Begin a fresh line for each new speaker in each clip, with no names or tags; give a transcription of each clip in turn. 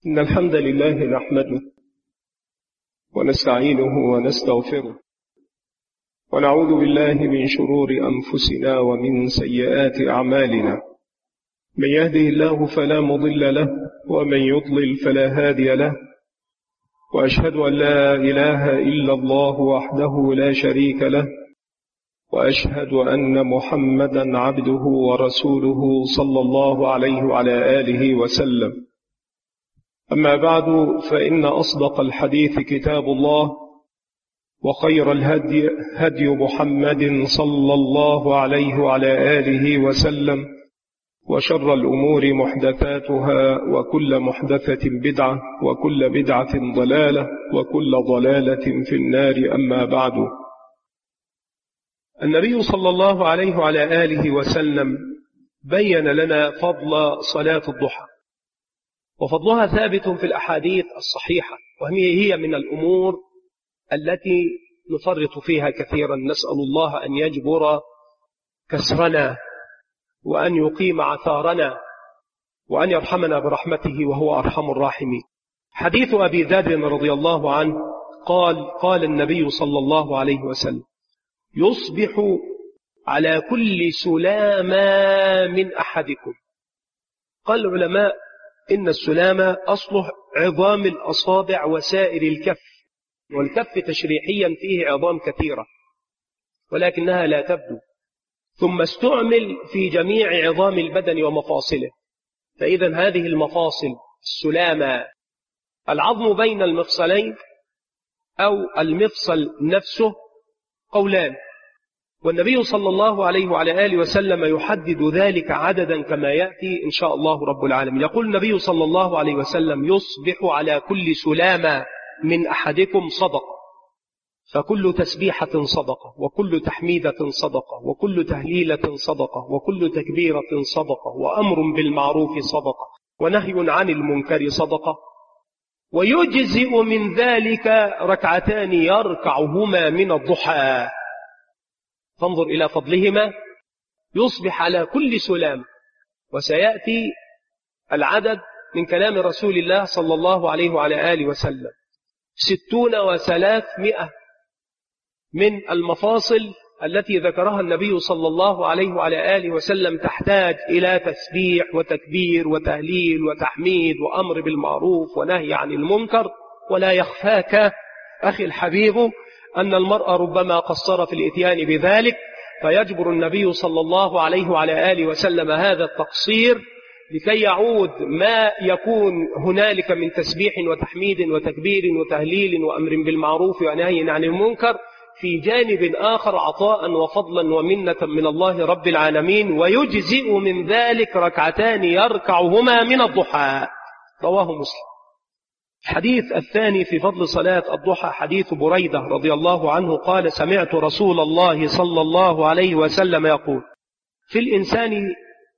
إن الحمد لله نحمده ونستعينه ونستغفره ونعوذ بالله من شرور أنفسنا ومن سيئات أعمالنا. من يهده الله فلا مضل له ومن يضلل فلا هادي له، وأشهد أن لا إله إلا الله وحده لا شريك له، وأشهد أن محمدا عبده ورسوله صلى الله عليه وعلى آله وسلم. أما بعد، فإن أصدق الحديث كتاب الله، وخير الهدي هدي محمد صلى الله عليه وعلى آله وسلم، وشر الأمور محدثاتها، وكل محدثة بدعة، وكل بدعة ضلالة، وكل ضلالة في النار. أما بعد، النبي صلى الله عليه وعلى آله وسلم بين لنا فضل صلاة الضحى، وفضلها ثابت في الأحاديث الصحيحة، وهي من الأمور التي نفرط فيها كثيرا. نسأل الله أن يجبر كسرنا، وأن يقيم عثارنا، وأن يرحمنا برحمته وهو أرحم الراحمين. حديث أبي ذر رضي الله عنه قال النبي صلى الله عليه وسلم: يصبح على كل سلامة من أحدكم. قال العلماء: إن السلامة أصله عظام الأصابع وسائر الكف، والكف تشريحيا فيه عظام كثيرة ولكنها لا تبدو، ثم استعمل في جميع عظام البدن ومفاصله. فإذا هذه المفاصل السلامة، العظم بين المفصلين أو المفصل نفسه قولان، والنبي صلى الله عليه وعلى آله وسلم يحدد ذلك عددا كما يأتي إن شاء الله رب العالمين. يقول النبي صلى الله عليه وسلم: يصبح على كل سلامة من أحدكم صدقة، فكل تسبيحة صدقة، وكل تحميدة صدقة، وكل تهليلة صدقة، وكل تكبيرة صدقة، وأمر بالمعروف صدقة، ونهي عن المنكر صدقة، ويجزئ من ذلك ركعتان يركعهما من الضحى. فانظر إلى فضلهما. يصبح على كل سلام، وسيأتي العدد من كلام رسول الله صلى الله عليه وعلى آله وسلم: 63 من المفاصل التي ذكرها النبي صلى الله عليه وعلى آله وسلم تحتاج إلى تسبيح وتكبير وتهليل وتحميد وأمر بالمعروف ونهي عن المنكر. ولا يخفاك أخي الحبيب أن المرء ربما قصر في الإتيان بذلك، فيجبر النبي صلى الله عليه وعلى آله وسلم هذا التقصير لكي يعود ما يكون هنالك من تسبيح وتحميد وتكبير وتهليل وأمر بالمعروف ونهي عن المنكر في جانب آخر عطاء وفضلا ومنة من الله رب العالمين. ويجزئ من ذلك ركعتان يركعهما من الضحى. رواه مسلم. الحديث الثاني في فضل صلاة الضحى حديث بريدة رضي الله عنه قال: سمعت رسول الله صلى الله عليه وسلم يقول: في الإنسان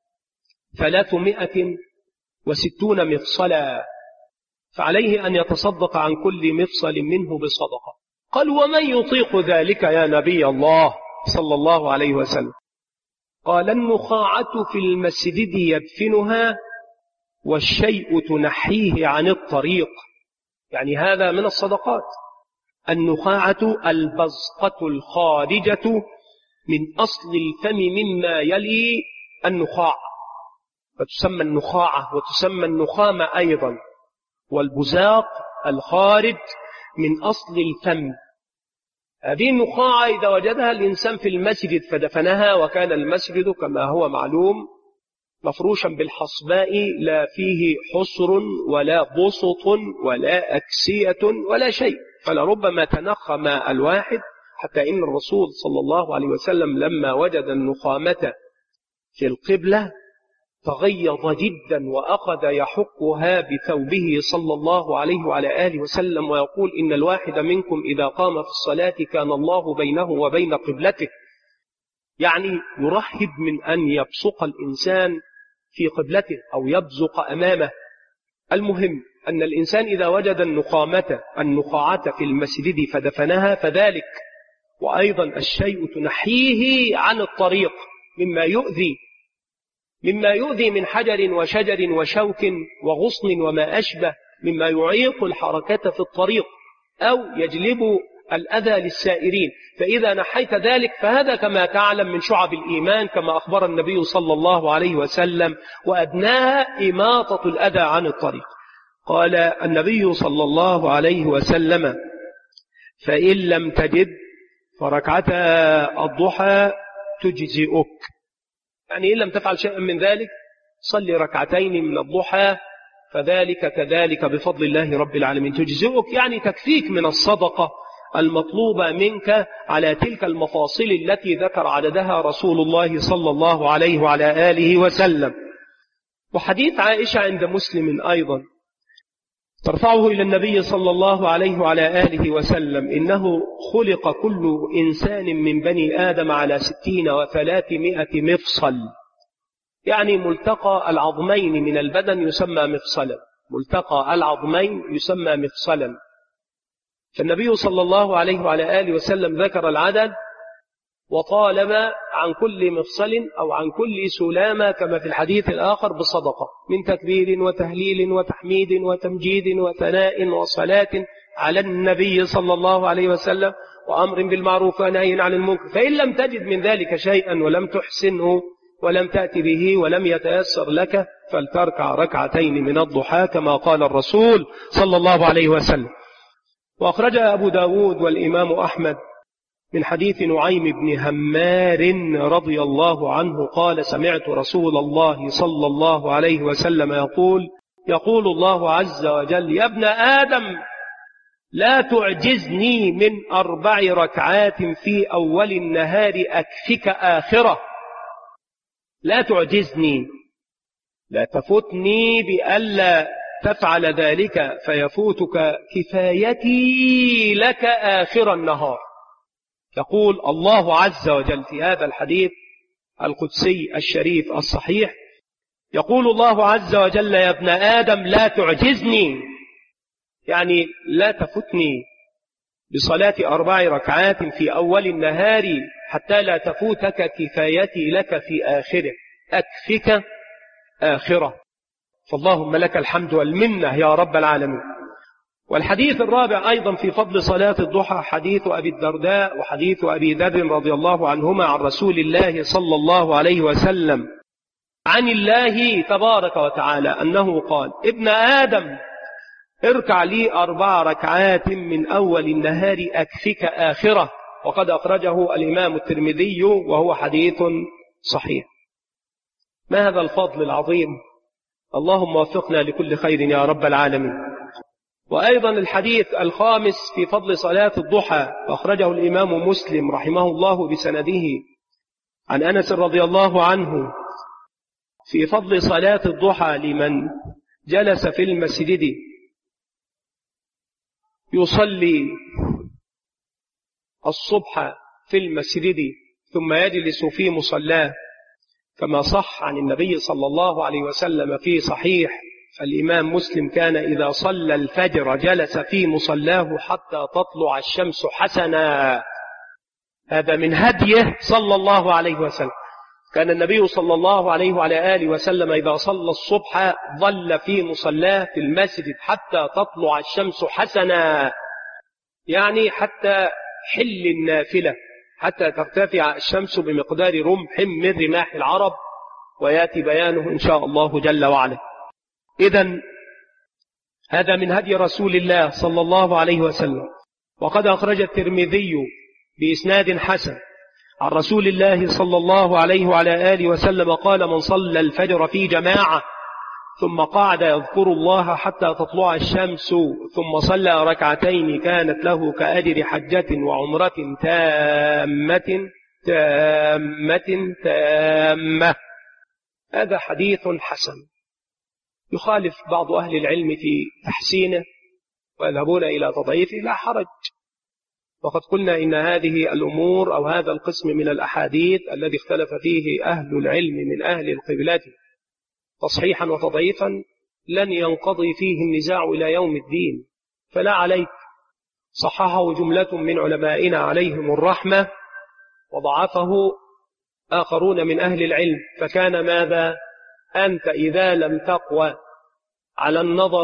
360 مفصلا، فعليه أن يتصدق عن كل مفصل منه بصدقة. قال: ومن يطيق ذلك يا نبي الله صلى الله عليه وسلم؟ قال: النخاعة في المسجد يدفنها، والشيء تنحيه عن الطريق. يعني هذا من الصدقات. النخاعة البزقة الخارجة من أصل الفم مما يلي النخاع، فتسمى النخاعة وتسمى النخامة أيضا. والبزاق الخارج من أصل الفم. هذه النخاعة إذا وجدها الإنسان في المسجد فدفنها، وكان المسجد كما هو معلوم مفروشا بالحصباء، لا فيه حصر ولا بسط ولا أكسية ولا شيء، فلربما تنخم الواحد، حتى إن الرسول صلى الله عليه وسلم لما وجد النخامة في القبلة تغيظ جدا، وأخذ يحكها بثوبه صلى الله عليه وعلى آله وسلم، ويقول: إن الواحد منكم إذا قام في الصلاة كان الله بينه وبين قبلته. يعني يرحب من أن يبصق الإنسان في قبلته أو يبزق أمامه. المهم أن الإنسان إذا وجد النخاعة في المسجد فدفنها فذلك. وأيضا الشيء تنحيه عن الطريق مما يؤذي من حجر وشجر وشوك وغصن وما أشبه مما يعيق الحركة في الطريق أو يجلب الأذى للسائرين. فإذا نحيت ذلك فهذا كما تعلم من شعب الإيمان كما أخبر النبي صلى الله عليه وسلم، وأدناها إماطة الأذى عن الطريق. قال النبي صلى الله عليه وسلم: فإن لم تجد فركعتا الضحى تجزئك. يعني إن لم تفعل شيئا من ذلك صلي ركعتين من الضحى فذلك كذلك بفضل الله رب العالمين تجزئك، يعني تكفيك من الصدقة المطلوبة منك على تلك المفاصل التي ذكر عددها رسول الله صلى الله عليه وعلى آله وسلم. وحديث عائشة عند مسلم أيضا ترفعه إلى النبي صلى الله عليه وعلى آله وسلم: إنه خلق كل إنسان من بني آدم على 60 و300 مفصل، يعني ملتقى العظمين من البدن يسمى مفصلا، ملتقى العظمين يسمى مفصلا. فالنبي صلى الله عليه وعلى آله وسلم ذكر العدد وطالب عن كل مفصل أو عن كل سلامة كما في الحديث الآخر بصدقة من تكبير وتهليل وتحميد وتمجيد وثناء وصلاة على النبي صلى الله عليه وسلم وأمر بالمعروف ونهي عن المنكر. فإن لم تجد من ذلك شيئا ولم تحسنه ولم تأتي به ولم يتيسر لك فلتركع ركعتين من الضحى كما قال الرسول صلى الله عليه وسلم. وأخرج أبو داود والإمام أحمد من حديث نعيم بن همار رضي الله عنه قال: سمعت رسول الله صلى الله عليه وسلم يقول الله عز وجل: يا ابن آدم لا تعجزني من 4 ركعات في أول النهار أكفك آخرة. لا تعجزني، لا تفتني بألا تفعل ذلك فيفوتك كفايتي لك آخر النهار. يقول الله عز وجل في هذا الحديث القدسي الشريف الصحيح، يقول الله عز وجل: يا ابن آدم لا تعجزني، يعني لا تفتني بصلاة 4 ركعات في أول النهار حتى لا تفوتك كفايتي لك في آخره، أكفك آخرة. فاللهم لك الحمد والمنة يا رب العالمين. والحديث الرابع أيضا في فضل صلاة الضحى حديث أبي الدرداء وحديث أبي ذر رضي الله عنهما عن رسول الله صلى الله عليه وسلم عن الله تبارك وتعالى أنه قال: ابن آدم اركع لي 4 ركعات من أول النهار أكفك آخرة. وقد أخرجه الإمام الترمذي وهو حديث صحيح. ما هذا الفضل العظيم! اللهم وفقنا لكل خير يا رب العالمين. وأيضا الحديث الخامس في فضل صلاة الضحى وأخرجه الإمام مسلم رحمه الله بسنده عن أنس رضي الله عنه في فضل صلاة الضحى لمن جلس في المسجد يصلي الصبح في المسجد ثم يجلس في مصلاه كما صح عن النبي صلى الله عليه وسلم في صحيح الإمام مسلم: كان إذا صلى الفجر جلس في مصلاه حتى تطلع الشمس حسنا. هذا من هديه صلى الله عليه وسلم. كان النبي صلى الله عليه وعلى آله وسلم إذا صلى الصبح ظل في مصلاه في المسجد حتى تطلع الشمس حسنا، يعني حتى حل النافلة، حتى ترتفع الشمس بمقدار رمح من رماح العرب، ويأتي بيانه إن شاء الله جل وعلا. إذن هذا من هدي رسول الله صلى الله عليه وسلم. وقد أخرج الترمذي بإسناد حسن عن رسول الله صلى الله عليه وعلى آله وسلم قال: من صلى الفجر في جماعة ثم قعد يذكر الله حتى تطلع الشمس ثم صلى ركعتين كانت له كأجر حجة وعمرة تامة تامة تامة. هذا حديث حسن يخالف بعض أهل العلم في تحسينه ويذهبون إلى تضعيفه، لا حرج. وقد قلنا إن هذه الأمور أو هذا القسم من الأحاديث الذي اختلف فيه أهل العلم من أهل القبلة تصحيحا وتضعيفا لن ينقضي فيه النزاع إلى يوم الدين، فلا عليك. صححه جملة من علمائنا عليهم الرحمة وضعفه آخرون من أهل العلم، فكان ماذا؟ أنت إذا لم تقوى على النظر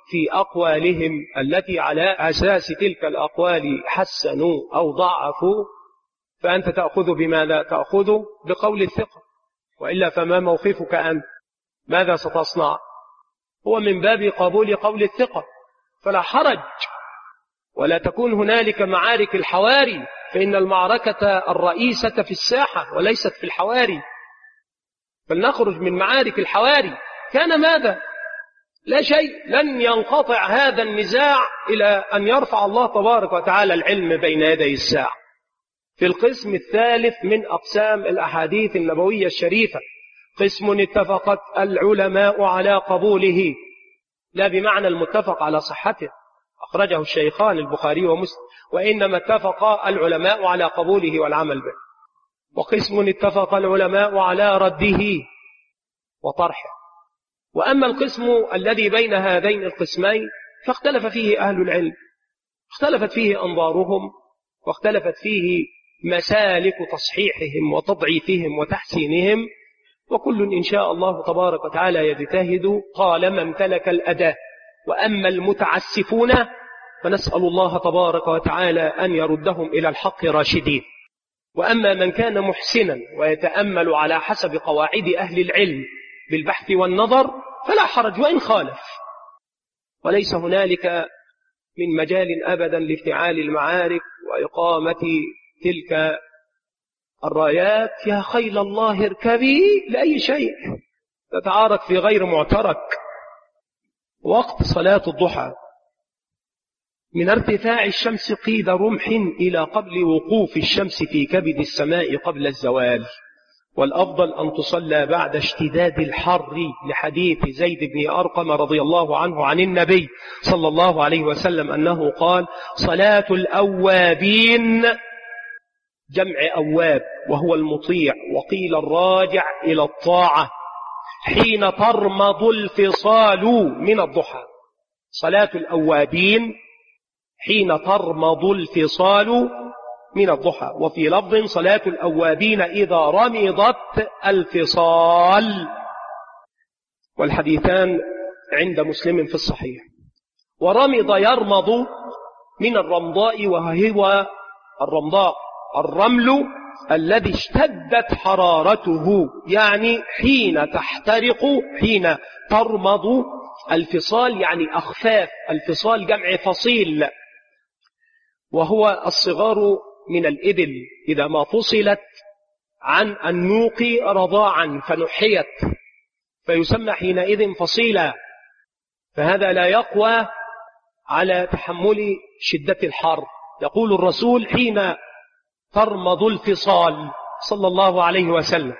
في أقوالهم التي على أساس تلك الأقوال حسنوا أو ضعفوا، فأنت تأخذ بماذا؟ تأخذ بقول الثقة، وإلا فما موقفك أنت؟ ماذا ستصنع؟ هو من باب قبول قول الثقة، فلا حرج، ولا تكون هنالك معارك الحواري، فإن المعركة الرئيسة في الساحة وليست في الحواري. فلنخرج من معارك الحواري. كان ماذا؟ لا شيء. لن ينقطع هذا النزاع إلى أن يرفع الله تبارك وتعالى العلم بين يدي الساعة. في القسم الثالث من أقسام الأحاديث النبوية الشريفة، قسم اتفقت العلماء على قبوله، لا بمعنى المتفق على صحته، أخرجه الشيخان البخاري ومسلم، وإنما اتفق العلماء على قبوله والعمل به. وقسم اتفق العلماء على رده وطرحه. وأما القسم الذي بين هذين القسمين فاختلف فيه أهل العلم، اختلفت فيه أنظارهم، واختلفت فيه مسالك تصحيحهم وتضعيفهم وتحسينهم، وكل إن شاء الله تبارك وتعالى يجتهد طالما امتلك الأداة. وأما المتعسفون فنسأل الله تبارك وتعالى أن يردهم إلى الحق راشدين. وأما من كان محسنا ويتأمل على حسب قواعد أهل العلم بالبحث والنظر فلا حرج وإن خالف، وليس هنالك من مجال أبدا لافتعال المعارك وإقامة تلك الرايات يا خيل الله اركبي لأي شيء، تتعارك في غير معترك. وقت صلاة الضحى من ارتفاع الشمس قيد رمح إلى قبل وقوف الشمس في كبد السماء قبل الزوال، والأفضل أن تصلى بعد اشتداد الحر لحديث زيد بن أرقم رضي الله عنه عن النبي صلى الله عليه وسلم أنه قال: صلاة الأوابين، جمع أواب وهو المطيع، وقيل الراجع إلى الطاعة، حين ترمض الفصال من الضحى. صلاة الأوابين حين ترمض الفصال من الضحى. وفي لفظ: صلاة الأوابين إذا رمضت الفصال. والحديثان عند مسلم في الصحيح. ورمض يرمض من الرمضاء، وهو الرمضاء الرمل الذي اشتدت حرارته، يعني حين تحترق، حين ترمض الفصال يعني أخفاف. الفصال جمع فصيل، وهو الصغار من الإبل إذا ما فصلت عن النوق رضاعا فنحيت فيسمى حينئذ فصيلا. فهذا لا يقوى على تحمل شدة الحر. يقول الرسول: حين ترمض الفصال صلى الله عليه وسلم.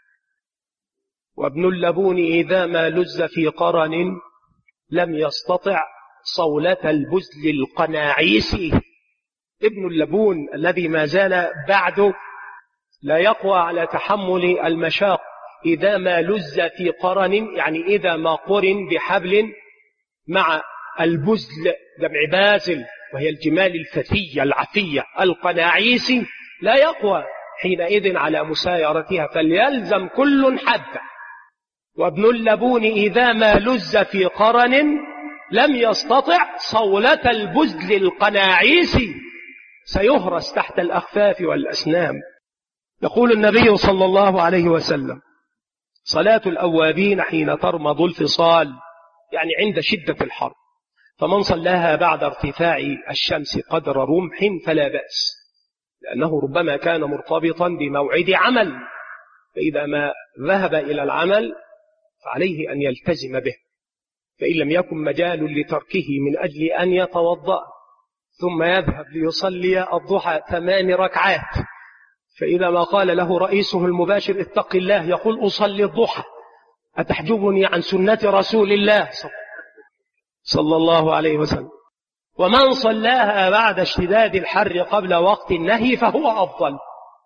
وابن اللبون إذا ما لز في قرن لم يستطع صولة البزل القناعيس. ابن اللبون الذي ما زال بعده لا يقوى على تحمل المشاق إذا ما لز في قرن، يعني إذا ما قرن بحبل مع البزل جمع بازل، وهي الجمال الفتية العفية القناعيس، لا يقوى حينئذ على مسايرتها، فليلزم كل حد. وابن اللبون إذا ما لز في قرن لم يستطع صولة البزل القناعيس، سيهرس تحت الأخفاف والأسنام. يقول النبي صلى الله عليه وسلم: صلاة الأوابين حين ترمض الفصال، يعني عند شدة الحر، فمن صلاها بعد ارتفاع الشمس قدر رمح فلا بأس، لأنه ربما كان مرتبطا بموعد عمل، فإذا ما ذهب إلى العمل فعليه أن يلتزم به، فإن لم يكن مجال لتركه من أجل أن يتوضأ ثم يذهب ليصلي الضحى 8 ركعات، فإذا ما قال له رئيسه المباشر: اتق الله، يقول: أصلي الضحى، أتحجبني عن سنة رسول الله صلى الله عليه وسلم. ومن صلاها بعد اشتداد الحر قبل وقت النهي فهو أفضل.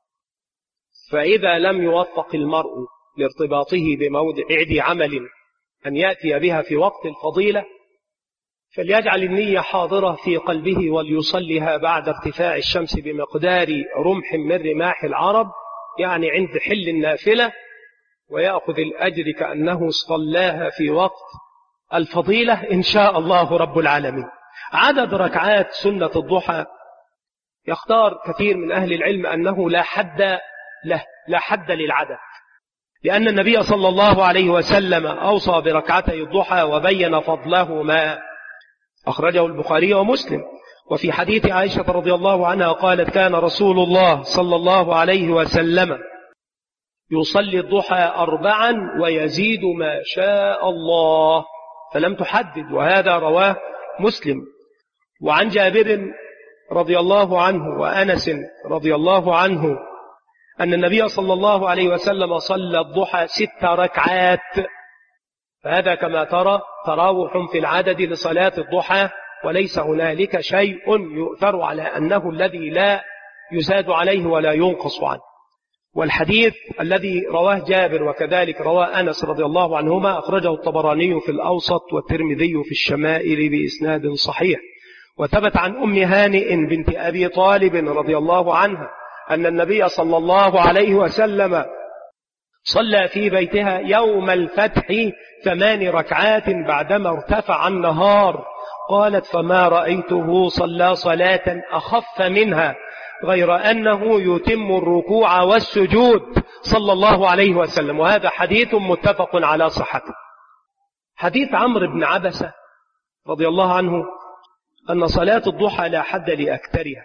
فإذا لم يوفق المرء لارتباطه بموضع عمل أن يأتي بها في وقت الفضيلة، فليجعل النية حاضرة في قلبه وليصليها بعد ارتفاع الشمس بمقدار رمح من رماح العرب، يعني عند حل النافلة، ويأخذ الأجر كأنه صلاها في وقت الفضيلة إن شاء الله رب العالمين. عدد ركعات سنة الضحى يختار كثير من أهل العلم أنه لا حد له، لا حد للعدد، لأن النبي صلى الله عليه وسلم أوصى بركعتي الضحى وبين فضله ما أخرجه البخاري ومسلم. وفي حديث عائشة رضي الله عنها قالت: كان رسول الله صلى الله عليه وسلم يصلي الضحى 4 ويزيد ما شاء الله، فلم تحدد، وهذا رواه مسلم. وعن جابر رضي الله عنه وأنس رضي الله عنه أن النبي صلى الله عليه وسلم صلى الضحى 6 ركعات، فهذا كما ترى تراوح في العدد لصلاة الضحى، وليس هنالك شيء يؤثر على أنه الذي لا يزاد عليه ولا ينقص عنه. والحديث الذي رواه جابر وكذلك رواه أنس رضي الله عنهما أخرجه الطبراني في الأوسط والترمذي في الشمائل بإسناد صحيح. وثبت عن أم هانئ بنت أبي طالب رضي الله عنها أن النبي صلى الله عليه وسلم صلى في بيتها يوم الفتح 8 ركعات بعدما ارتفع النهار. قالت: فما رأيته صلى صلاة أخف منها غير أنه يتم الركوع والسجود صلى الله عليه وسلم. وهذا حديث متفق على صحته. حديث عمرو بن عبسة رضي الله عنه أن صلاة الضحى لا حد لأكثرها،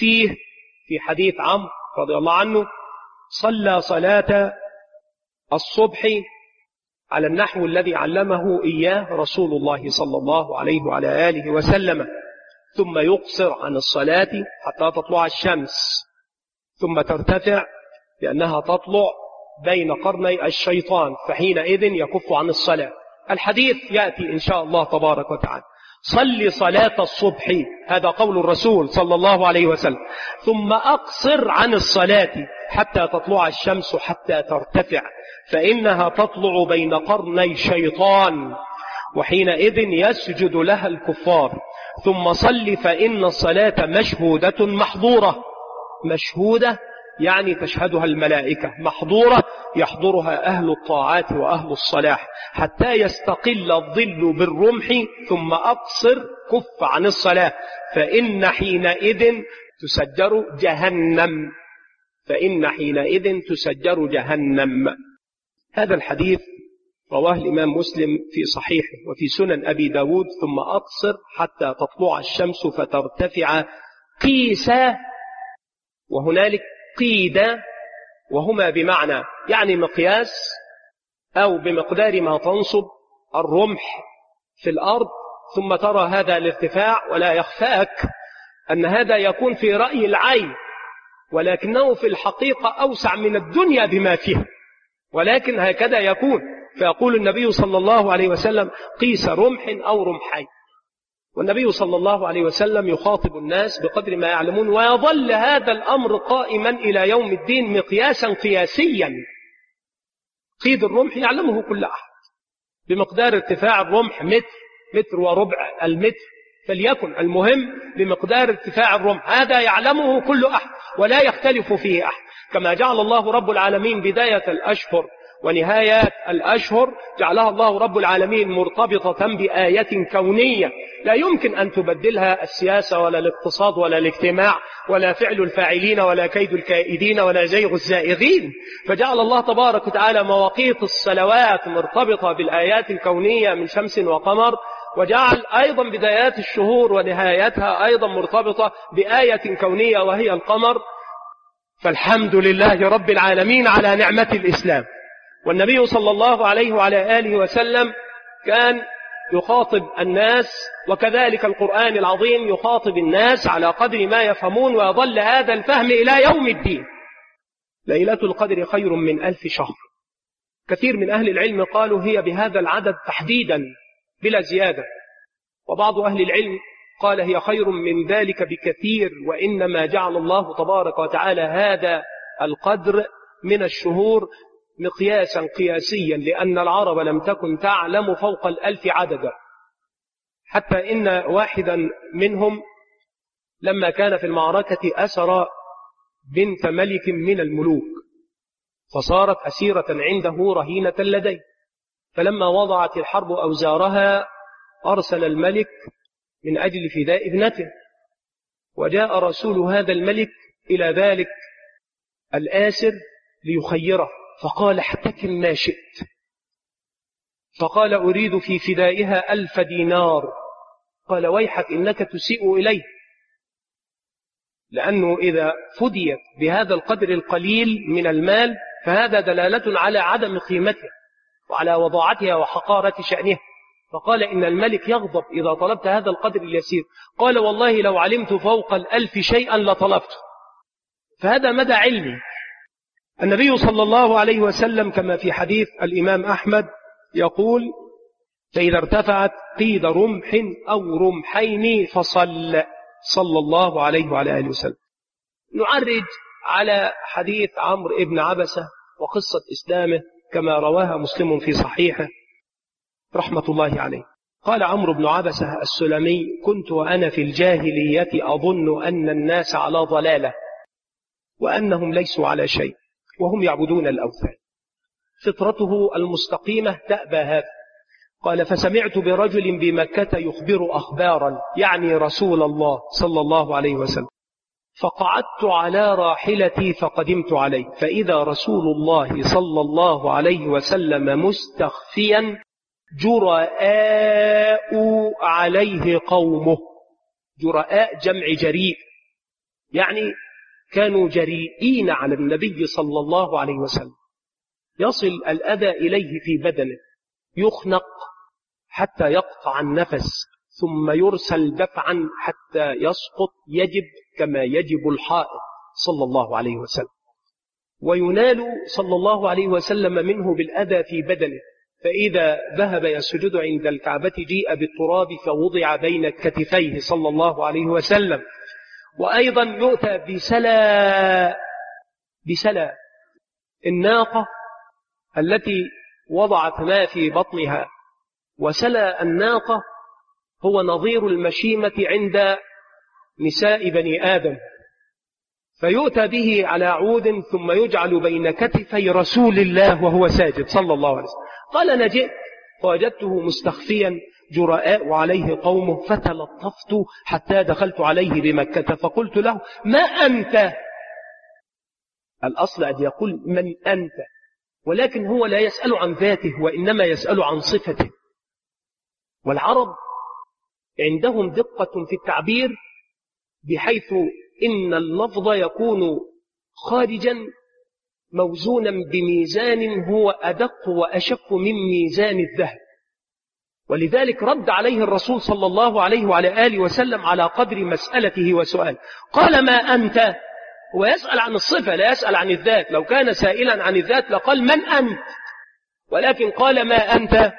في حديث عمرو رضي الله عنه صلى صلاة الصبح على النحو الذي علمه إياه رسول الله صلى الله عليه وعلى آله وسلم، ثم يقصر عن الصلاة حتى تطلع الشمس، ثم ترتفع لأنها تطلع بين قرني الشيطان، فحينئذ يكف عن الصلاة. الحديث يأتي إن شاء الله تبارك وتعالى: صلي صلاة الصبح، هذا قول الرسول صلى الله عليه وسلم، ثم أقصر عن الصلاة حتى تطلع الشمس حتى ترتفع، فإنها تطلع بين قرني الشيطان، وحينئذ يسجد لها الكفار. ثم صل فإن الصلاة مشهودة محظورة. مشهودة يعني تشهدها الملائكة، محظورة يحضرها أهل الطاعات وأهل الصلاح، حتى يستقل الظل بالرمح. ثم أقصر كف عن الصلاة فإن حينئذ تسجر جهنم، فإن حينئذ تسجر جهنم. هذا الحديث رواه الإمام مسلم في صحيحه وفي سنن أبي داود: ثم أقصر حتى تطلع الشمس فترتفع قيسا، وهنالك قيدا، وهما بمعنى يعني مقياس أو بمقدار ما تنصب الرمح في الأرض، ثم ترى هذا الارتفاع. ولا يخفاك أن هذا يكون في رأي العين، ولكنه في الحقيقة أوسع من الدنيا بما فيها، ولكن هكذا يكون. فيقول النبي صلى الله عليه وسلم: قيس رمح أو رمحين. والنبي صلى الله عليه وسلم يخاطب الناس بقدر ما يعلمون، ويظل هذا الأمر قائما إلى يوم الدين مقياسا قياسيا. قيد الرمح يعلمه كل أحد، بمقدار ارتفاع الرمح متر وربع المتر، فليكن المهم بمقدار ارتفاع الرمح، هذا يعلمه كل أحد ولا يختلف فيه أحد. كما جعل الله رب العالمين بداية الأشهر ونهايات الأشهر جعلها الله رب العالمين مرتبطة بآية كونية لا يمكن أن تبدلها السياسة ولا الاقتصاد ولا الاجتماع ولا فعل الفاعلين ولا كيد الكائدين ولا زيغ الزائغين. فجعل الله تبارك وتعالى مواقيت الصلوات مرتبطة بالآيات الكونية من شمس وقمر، وجعل أيضا بدايات الشهور ونهايتها أيضا مرتبطة بآية كونية وهي القمر. فالحمد لله رب العالمين على نعمة الإسلام. والنبي صلى الله عليه وعلى آله وسلم كان يخاطب الناس، وكذلك القرآن العظيم يخاطب الناس على قدر ما يفهمون، ويظل هذا الفهم إلى يوم الدين. ليلة القدر خير من 1000 شهر. كثير من أهل العلم قالوا هي بهذا العدد تحديدا بلا زيادة، وبعض أهل العلم قال هي خير من ذلك بكثير، وإنما جعل الله تبارك وتعالى هذا القدر من الشهور مقياسا قياسيا، لأن العرب لم تكن تعلم فوق 1000 عددا، حتى إن واحدا منهم لما كان في المعركة أسر بنت ملك من الملوك، فصارت أسيرة عنده رهينة لديه، فلما وضعت الحرب أوزارها أرسل الملك من أجل فداء ابنته، وجاء رسول هذا الملك إلى ذلك الآسر ليخيره، فقال احتكم ما شئت. فقال أريد في فدائها 1000 دينار. قال ويحك إنك تسيء إليه، لأنه إذا فديت بهذا القدر القليل من المال فهذا دلالة على عدم قيمتها وعلى وضاعتها وحقارة شأنها. فقال إن الملك يغضب إذا طلبت هذا القدر اليسير. قال والله لو علمت فوق 1000 شيئا لطلبته. فهذا مدى علمي. النبي صلى الله عليه وسلم كما في حديث الإمام أحمد يقول فإذا ارتفعت قيد رمح أو رمحين فصل، صلى الله عليه وعلى آله وسلم. نعرج على حديث عمرو بن عبسة وقصة إسلامه كما رواها مسلم في صحيحه رحمة الله عليه. قال عمرو بن عبسة السلمي كنت وأنا في الجاهلية أظن أن الناس على ضلالة وأنهم ليسوا على شيء وهم يعبدون الأوثان، فطرته المستقيمة تأبى هذا. قال فسمعت برجل بمكة يخبر أخبارا يعني رسول الله صلى الله عليه وسلم، فقعدت على راحلتي فقدمت عليه فإذا رسول الله صلى الله عليه وسلم مستخفيا جرآء عليه قومه. جرآء جمع جريء، يعني كانوا جريئين على النبي صلى الله عليه وسلم، يصل الأذى إليه في بدنه، يخنق حتى يقطع النفس ثم يرسل دفعا حتى يسقط يجب كما يجب الحائط صلى الله عليه وسلم، وينال صلى الله عليه وسلم منه بالأذى في بدنه. فإذا ذهب يسجد عند الكعبة جيء بالتراب فوضع بين كتفيه صلى الله عليه وسلم. وأيضا يؤتى بسلا الناقة التي وضعت ما في بطنها، وسلا الناقة هو نظير المشيمة عند نساء بني آدم، فيؤتى به على عود ثم يجعل بين كتفي رسول الله وهو ساجد صلى الله عليه وسلم. قال أنا جئت فوجدته مستخفيا جراء عليه قومه فتلطفت حتى دخلت عليه بمكة فقلت له ما أنت؟ الأصل أن يقول من أنت، ولكن هو لا يسأل عن ذاته وإنما يسأل عن صفته. والعرب عندهم دقة في التعبير بحيث إن اللفظ يكون خارجا موزونا بميزان هو أدق وأشف من ميزان الذهب، ولذلك رد عليه الرسول صلى الله عليه وعلى آله وسلم على قدر مسألته وسؤال. قال ما أنت؟ ويسأل عن الصفة لا يسأل عن الذات، لو كان سائلا عن الذات لقال من أنت، ولكن قال ما أنت؟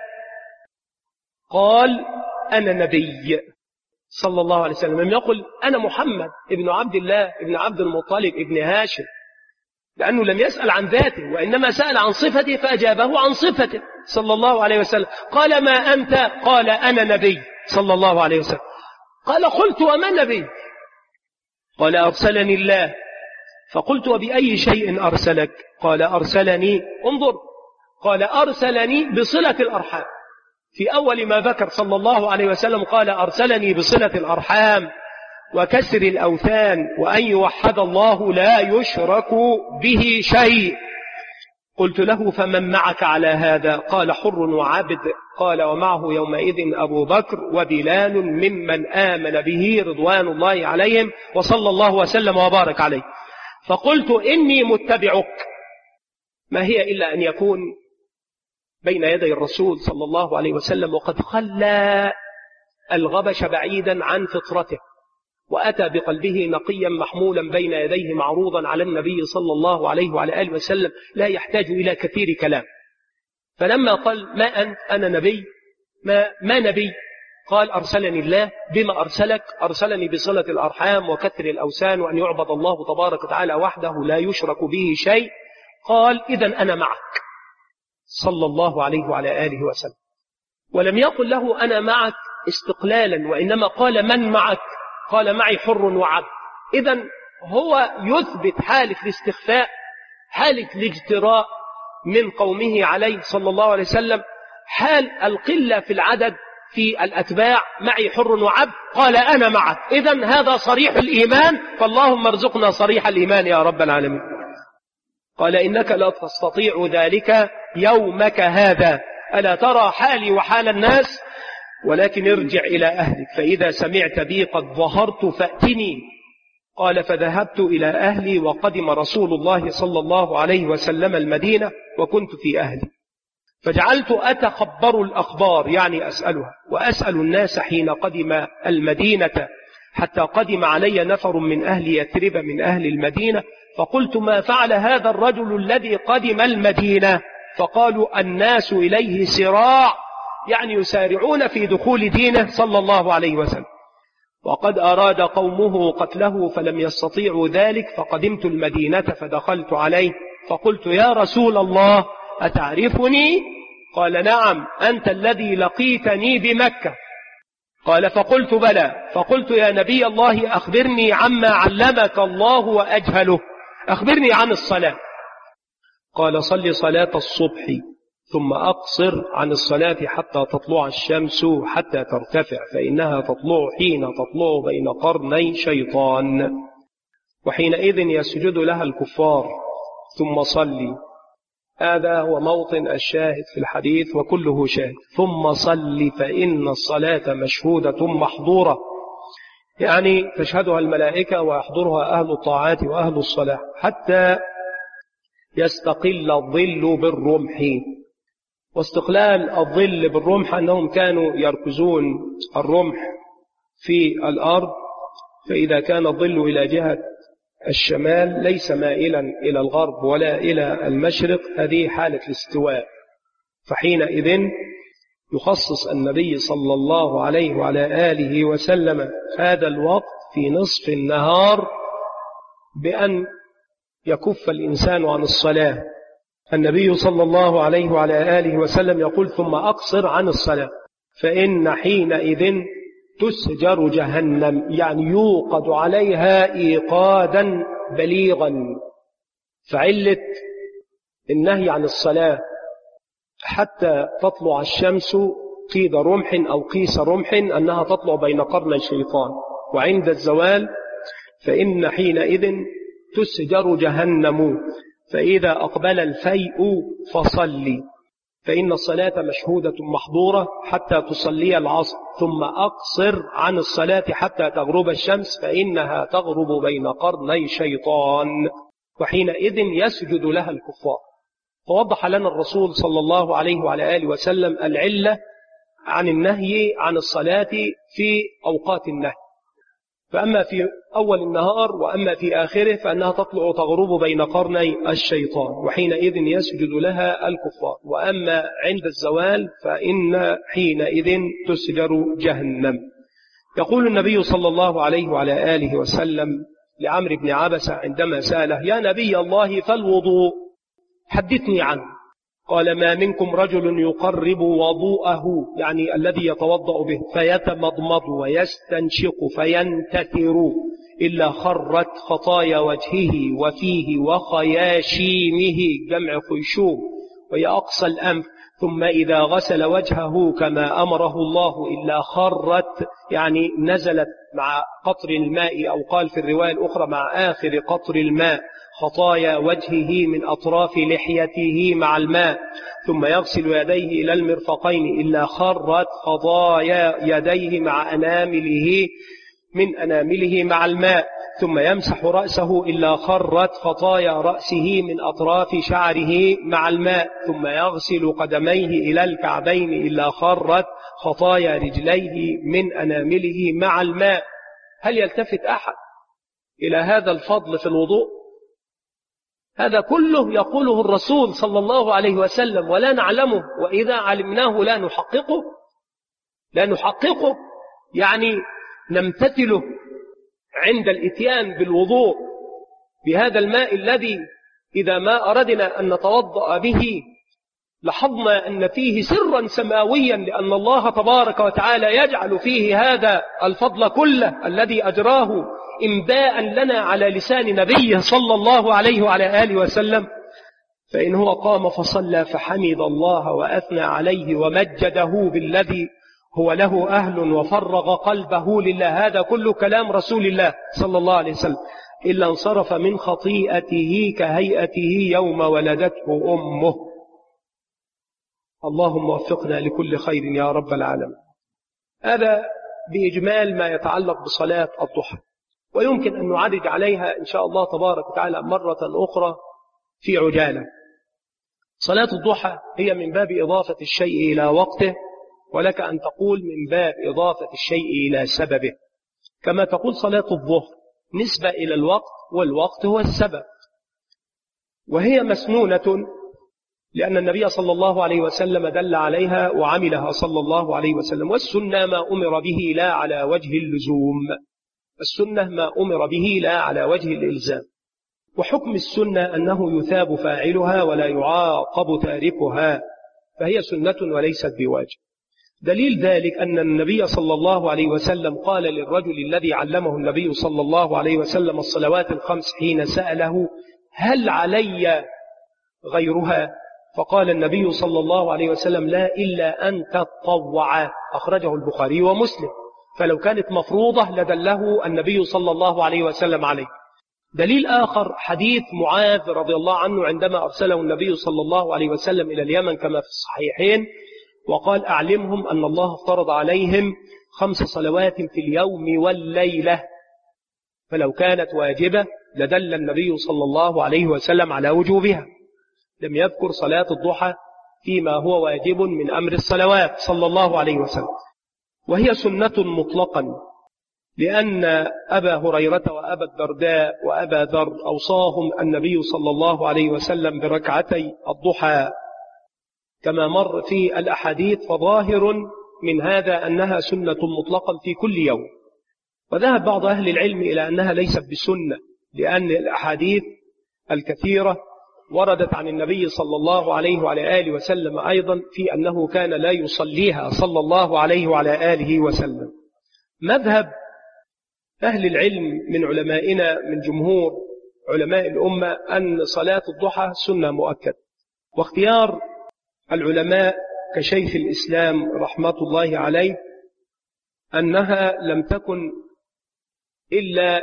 قال أنا نبي صلى الله عليه وسلم. لم يقل أنا محمد ابن عبد الله ابن عبد المطلب ابن هاشم، لأنه لم يسأل عن ذاته وإنما سأل عن صفته فأجابه عن صفته صلى الله عليه وسلم. قال ما أنت؟ قال أنا نبي صلى الله عليه وسلم. قال قلت وما نبي؟ قال أرسلني الله. فقلت وبأي شيء أرسلك؟ قال أرسلني، انظر، قال أرسلني بصلة الأرحام. في أول ما ذكر صلى الله عليه وسلم قال أرسلني بصلة الأرحام وكسر الأوثان وأن يوحد الله لا يشرك به شيء. قلت له فمن معك على هذا؟ قال حر وعبد. قال ومعه يومئذ أبو بكر وبلال ممن آمن به رضوان الله عليهم وصلى الله وسلم وبارك عليه. فقلت إني متبعك، ما هي إلا أن يكون بين يدي الرسول صلى الله عليه وسلم وقد خلى الغبش بعيدا عن فطرته، وأتى بقلبه نقيا محمولا بين يديه معروضا على النبي صلى الله عليه وعلى آله وسلم، لا يحتاج إلى كثير كلام. فلما قال ما أنت؟ أنا نبي. ما نبي؟ قال أرسلني الله. بما أرسلك؟ أرسلني بصلة الأرحام وكثر الأوثان وأن يعبد الله تبارك وتعالى وحده لا يشرك به شيء. قال إذن أنا معك صلى الله عليه وعلى آله وسلم. ولم يقل له أنا معك استقلالا، وإنما قال من معك؟ قال معي حر وعبد. إذن هو يثبت حالة الاستخفاء، حالة الاجتراء من قومه عليه صلى الله عليه وسلم، حال القلة في العدد في الأتباع، معي حر وعبد، قال أنا معك. إذن هذا صريح الإيمان، فاللهم ارزقنا صريح الإيمان يا رب العالمين. قال إنك لا تستطيع ذلك يومك هذا، ألا ترى حالي وحال الناس؟ ولكن ارجع إلى أهلك، فإذا سمعت بي قد ظهرت فأتني. قال فذهبت إلى أهلي، وقدم رسول الله صلى الله عليه وسلم المدينة وكنت في أهلي، فجعلت أتخبر الأخبار، يعني أسألها، وأسأل الناس حين قدم المدينة، حتى قدم علي نفر من أهل يثرب من أهل المدينة، فقلت ما فعل هذا الرجل الذي قدم المدينة؟ فقالوا الناس إليه سراع، يعني يسارعون في دخول دينه صلى الله عليه وسلم، وقد أراد قومه قتله فلم يستطيعوا ذلك، فقدمت المدينة فدخلت عليه فقلت يا رسول الله أتعرفني؟ قال نعم، أنت الذي لقيتني بمكة. قال فقلت بلى. فقلت يا نبي الله أخبرني عما علمك الله وأجهله، أخبرني عن الصلاة. قال صل صلاة الصبح ثم أقصر عن الصلاة حتى تطلع الشمس حتى ترتفع، فإنها تطلع حين تطلع بين قرني شيطان، وحينئذ يسجد لها الكفار. ثم صلي، هذا هو موطن الشاهد في الحديث وكله شاهد. ثم صلي فإن الصلاة مشهودة محظورة، يعني تشهدها الملائكة ويحضرها أهل الطاعات وأهل الصلاة، حتى يستقل الظل بالرمح. واستقلال الظل بالرمح أنهم كانوا يركزون الرمح في الأرض، فإذا كان الظل إلى جهة الشمال ليس مائلا إلى الغرب ولا إلى المشرق، هذه حالة الاستواء. فحينئذ يخصص النبي صلى الله عليه وعلى آله وسلم هذا الوقت في نصف النهار بأن يكف الإنسان عن الصلاة. النبي صلى الله عليه وعلى آله وسلم يقول ثم أقصر عن الصلاة، فإن حينئذ تسجر جهنم، يعني يوقد عليها إيقادا بليغا. فعلة النهي عن الصلاة حتى تطلع الشمس قيد رمح أو قيس رمح أنها تطلع بين قرني الشيطان، وعند الزوال فإن حينئذ تسجر جهنم، فإذا أقبل الفيء فصلي، فإن الصلاة مشهودة محظورة حتى تصلي العصر. ثم أقصر عن الصلاة حتى تغرب الشمس، فإنها تغرب بين قرني شيطان، وحينئذ يسجد لها الكفار. فوضح لنا الرسول صلى الله عليه وعلى آله وسلم العلة عن النهي عن الصلاة في أوقات النهي، فأما في أول النهار وأما في آخره فأنها تطلع تغرب بين قرني الشيطان، وحينئذ يسجد لها الكفار. وأما عند الزوال فإن حينئذ تسجر جهنم. يقول النبي صلى الله عليه وعلى آله وسلم لعمرو بن عبسة عندما سأله يا نبي الله فالوضوء حدثني عنه. قال ما منكم رجل يقرب وضوءه، يعني الذي يتوضأ به، فيتمضمض ويستنشق فينتثر إلا خرت خطايا وجهه وفيه وخياشيمه، جمع خيشوم، وهي أقصى الأنف، ثم إذا غسل وجهه كما أمره الله إلا خرت، يعني نزلت مع قطر الماء، أو قال في الرواية الأخرى مع آخر قطر الماء، خطايا وجهه من أطراف لحيته مع الماء، ثم يغسل يديه إلى المرفقين إلا خرت خطايا يديه مع أنامله من أنامله مع الماء، ثم يمسح رأسه إلا خرت خطايا رأسه من أطراف شعره مع الماء، ثم يغسل قدميه إلى الكعبين إلا خرت خطايا رجليه من أنامله مع الماء. هل يلتفت أحد إلى هذا الفضل في الوضوء؟ هذا كله يقوله الرسول صلى الله عليه وسلم ولا نعلمه، وإذا علمناه لا نحققه، يعني نمتثله عند الاتيان بالوضوء بهذا الماء الذي إذا ما أردنا أن نتوضأ به لاحظنا أن فيه سرا سماويا، لأن الله تبارك وتعالى يجعل فيه هذا الفضل كله الذي أجراه إنباء لنا على لسان نبيه صلى الله عليه وعلى آله وسلم. فإن هو قام فصلى فحمد الله وأثنى عليه ومجده بالذي هو له أهل وفرغ قلبه لله، هذا كل كلام رسول الله صلى الله عليه وسلم، إلا انصرف من خطيئته كهيئته يوم ولدته أمه. اللهم وفقنا لكل خير يا رب العالمين. هذا بإجمال ما يتعلق بصلاة الضحى، ويمكن أن نعرج عليها إن شاء الله تبارك وتعالى مرة أخرى في عجالة. صلاة الضحى هي من باب إضافة الشيء إلى وقته، ولك أن تقول من باب إضافة الشيء إلى سببه، كما تقول صلاة الظهر نسبة إلى الوقت، والوقت هو السبب. وهي مسنونة لأن النبي صلى الله عليه وسلم دل عليها وعملها صلى الله عليه وسلم. والسنة ما أمر به لا على وجه اللزوم، السنة ما أمر به لا على وجه الإلزام. وحكم السنة أنه يثاب فاعلها ولا يعاقب تاركها، فهي سنة وليست بواجب. دليل ذلك أن النبي صلى الله عليه وسلم قال للرجل الذي علمه النبي صلى الله عليه وسلم الصلوات الخمس حين سأله هل علي غيرها؟ فقال النبي صلى الله عليه وسلم لا إلا أن تتطوع، أخرجه البخاري ومسلم. فلو كانت مفروضة لدله النبي صلى الله عليه وسلم عليه. دليل آخر حديث معاذ رضي الله عنه عندما أرسله النبي صلى الله عليه وسلم إلى اليمن كما في الصحيحين، وقال أعلمهم أن الله افترض عليهم 5 صلوات في اليوم والليلة، فلو كانت واجبة لدل النبي صلى الله عليه وسلم على وجوبها. لم يذكر صلاة الضحى فيما هو واجب من أمر الصلوات صلى الله عليه وسلم. وهي سنة مطلقا، لأن أبا هريرة وأبا الدرداء وأبا ذر أوصاهم النبي صلى الله عليه وسلم بركعتي الضحى كما مر في الأحاديث، فظاهر من هذا أنها سنة مطلقا في كل يوم. وذهب بعض أهل العلم إلى أنها ليست بسنة، لأن الأحاديث الكثيرة وردت عن النبي صلى الله عليه وعلى آله وسلم أيضا في أنه كان لا يصليها صلى الله عليه وعلى آله وسلم. مذهب أهل العلم من علمائنا من جمهور علماء الأمة أن صلاة الضحى سنة مؤكدة، واختيار العلماء كشيخ الإسلام رحمة الله عليه أنها لم تكن إلا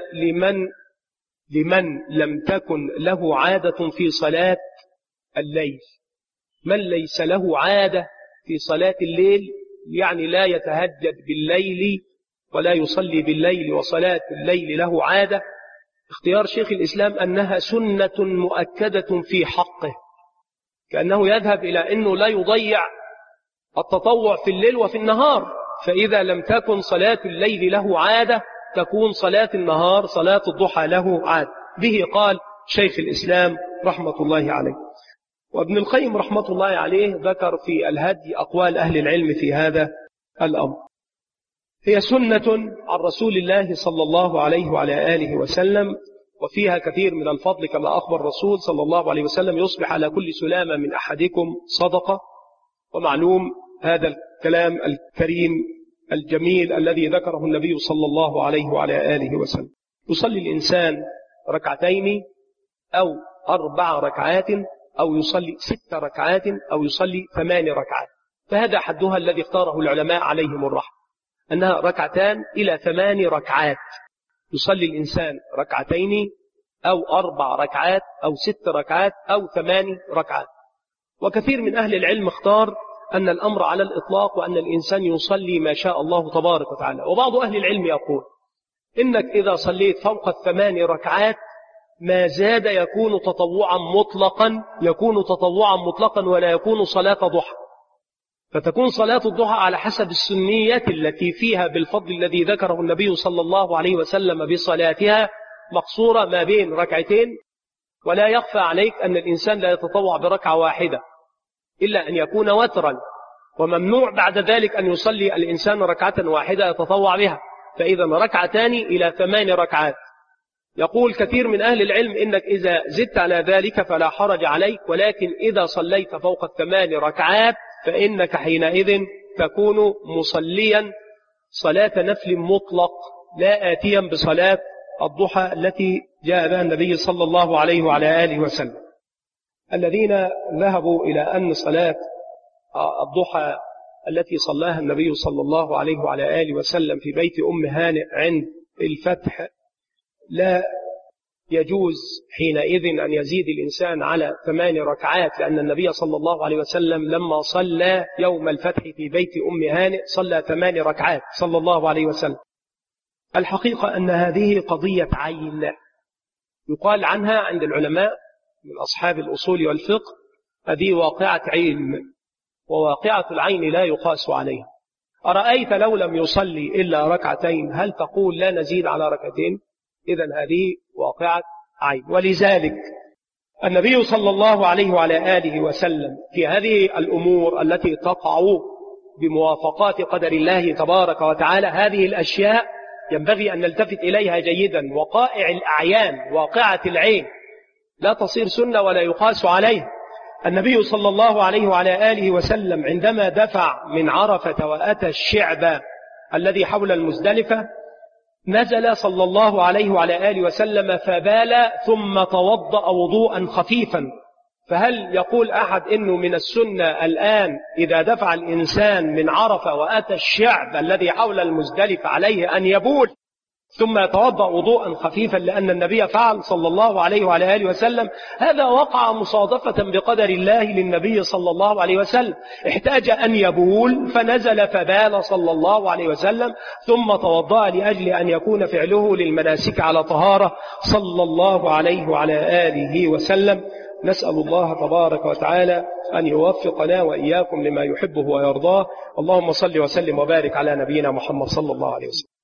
لمن لم تكن له عادة في صلاة الليل. من ليس له عادة في صلاة الليل، يعني لا يتهجد بالليل ولا يصلي بالليل وصلاة الليل له عادة، اختيار شيخ الإسلام أنها سنة مؤكدة في حقه، كأنه يذهب إلى أنه لا يضيع التطوع في الليل وفي النهار. فإذا لم تكن صلاة الليل له عادة تكون صلاة النهار صلاة الضحى له عادة. به قال شيخ الإسلام رحمة الله عليه. وابن القيم رحمة الله عليه ذكر في الهدي أقوال أهل العلم في هذا الأمر. هي سنة عن رسول الله صلى الله عليه وعلى آله وسلم، وفيها كثير من الفضل كما أخبر الرسول صلى الله عليه وسلم يصبح على كل سلامة من أحدكم صدقة. ومعلوم هذا الكلام الكريم الجميل الذي ذكره النبي صلى الله عليه وعلى آله وسلم. يصلي الإنسان ركعتين أو 4 ركعات أو يصلي 6 ركعات أو يصلي 8 ركعات، فهذا حدها الذي اختاره العلماء عليهم الرحمة، أنها 2 إلى 8 ركعات. يصلي الإنسان ركعتين أو 4 ركعات أو 6 ركعات أو 8 ركعات. وكثير من أهل العلم اختار أن الأمر على الإطلاق، وأن الإنسان يصلي ما شاء الله تبارك وتعالى. وبعض أهل العلم يقول إنك إذا صليت فوق 8 ركعات ما زاد يكون تطوعا مطلقا ولا يكون صلاة ضحى، فتكون صلاة الضحى على حسب السنية التي فيها بالفضل الذي ذكره النبي صلى الله عليه وسلم بصلاتها، مقصورة ما بين ركعتين. ولا يخفى عليك أن الإنسان لا يتطوع بركعة واحدة إلا أن يكون وترا، وممنوع بعد ذلك أن يصلي الإنسان ركعة واحدة يتطوع بها، فإذا 2 إلى 8 ركعات. يقول كثير من أهل العلم إنك إذا زدت على ذلك فلا حرج عليك، ولكن إذا صليت فوق 8 ركعات فإنك حينئذ تكون مصليا صلاة نفل مطلق لا آتيا بصلاة الضحى التي جاء بها النبي صلى الله عليه وعلى آله وسلم. الذين ذهبوا إلى أن صلاة الضحى التي صلاها النبي صلى الله عليه وعلى آله وسلم في بيت أم هانئ عند الفتح لا يجوز حينئذ أن يزيد الإنسان على 8 ركعات، لأن النبي صلى الله عليه وسلم لما صلى يوم الفتح في بيت أم هانئ صلى 8 ركعات صلى الله عليه وسلم. الحقيقة أن هذه قضية عين يقال عنها عند العلماء من أصحاب الأصول والفقه هذه واقعة علم، وواقعة العين لا يقاس عليها. أرأيت لو لم يصلي إلا ركعتين هل تقول لا نزيد على ركعتين؟ إذن هذه واقعة عين. ولذلك النبي صلى الله عليه وعلى آله وسلم في هذه الأمور التي تقع بموافقات قدر الله تبارك وتعالى هذه الأشياء ينبغي أن نلتفت إليها جيدا. وقائع الأعيان واقعة العين لا تصير سنة ولا يقاس عليها. النبي صلى الله عليه وعلى آله وسلم عندما دفع من عرفة وأتى الشعب الذي حول المزدلفة نزل صلى الله عليه وعلى آله وسلم فبال ثم توضأ وضوءا خفيفا. فهل يقول أحد إنه من السنة الآن إذا دفع الإنسان من عرفة وأتى الشعب الذي حول المزدلفة عليه أن يبول ثم يتوضأ وضوءا خفيفا لأن النبي فعل صلى الله عليه وعلى آله وسلم؟ هذا وقع مصادفة بقدر الله للنبي صلى الله عليه وسلم، احتاج أن يبول فنزل فبال صلى الله عليه وسلم ثم توضأ لأجل أن يكون فعله للمناسك على طهارة صلى الله عليه وعلى آله وسلم. نسأل الله تبارك وتعالى أن يوفقنا وإياكم لما يحبه ويرضاه. اللهم صل وسلم وبارك على نبينا محمد صلى الله عليه وسلم.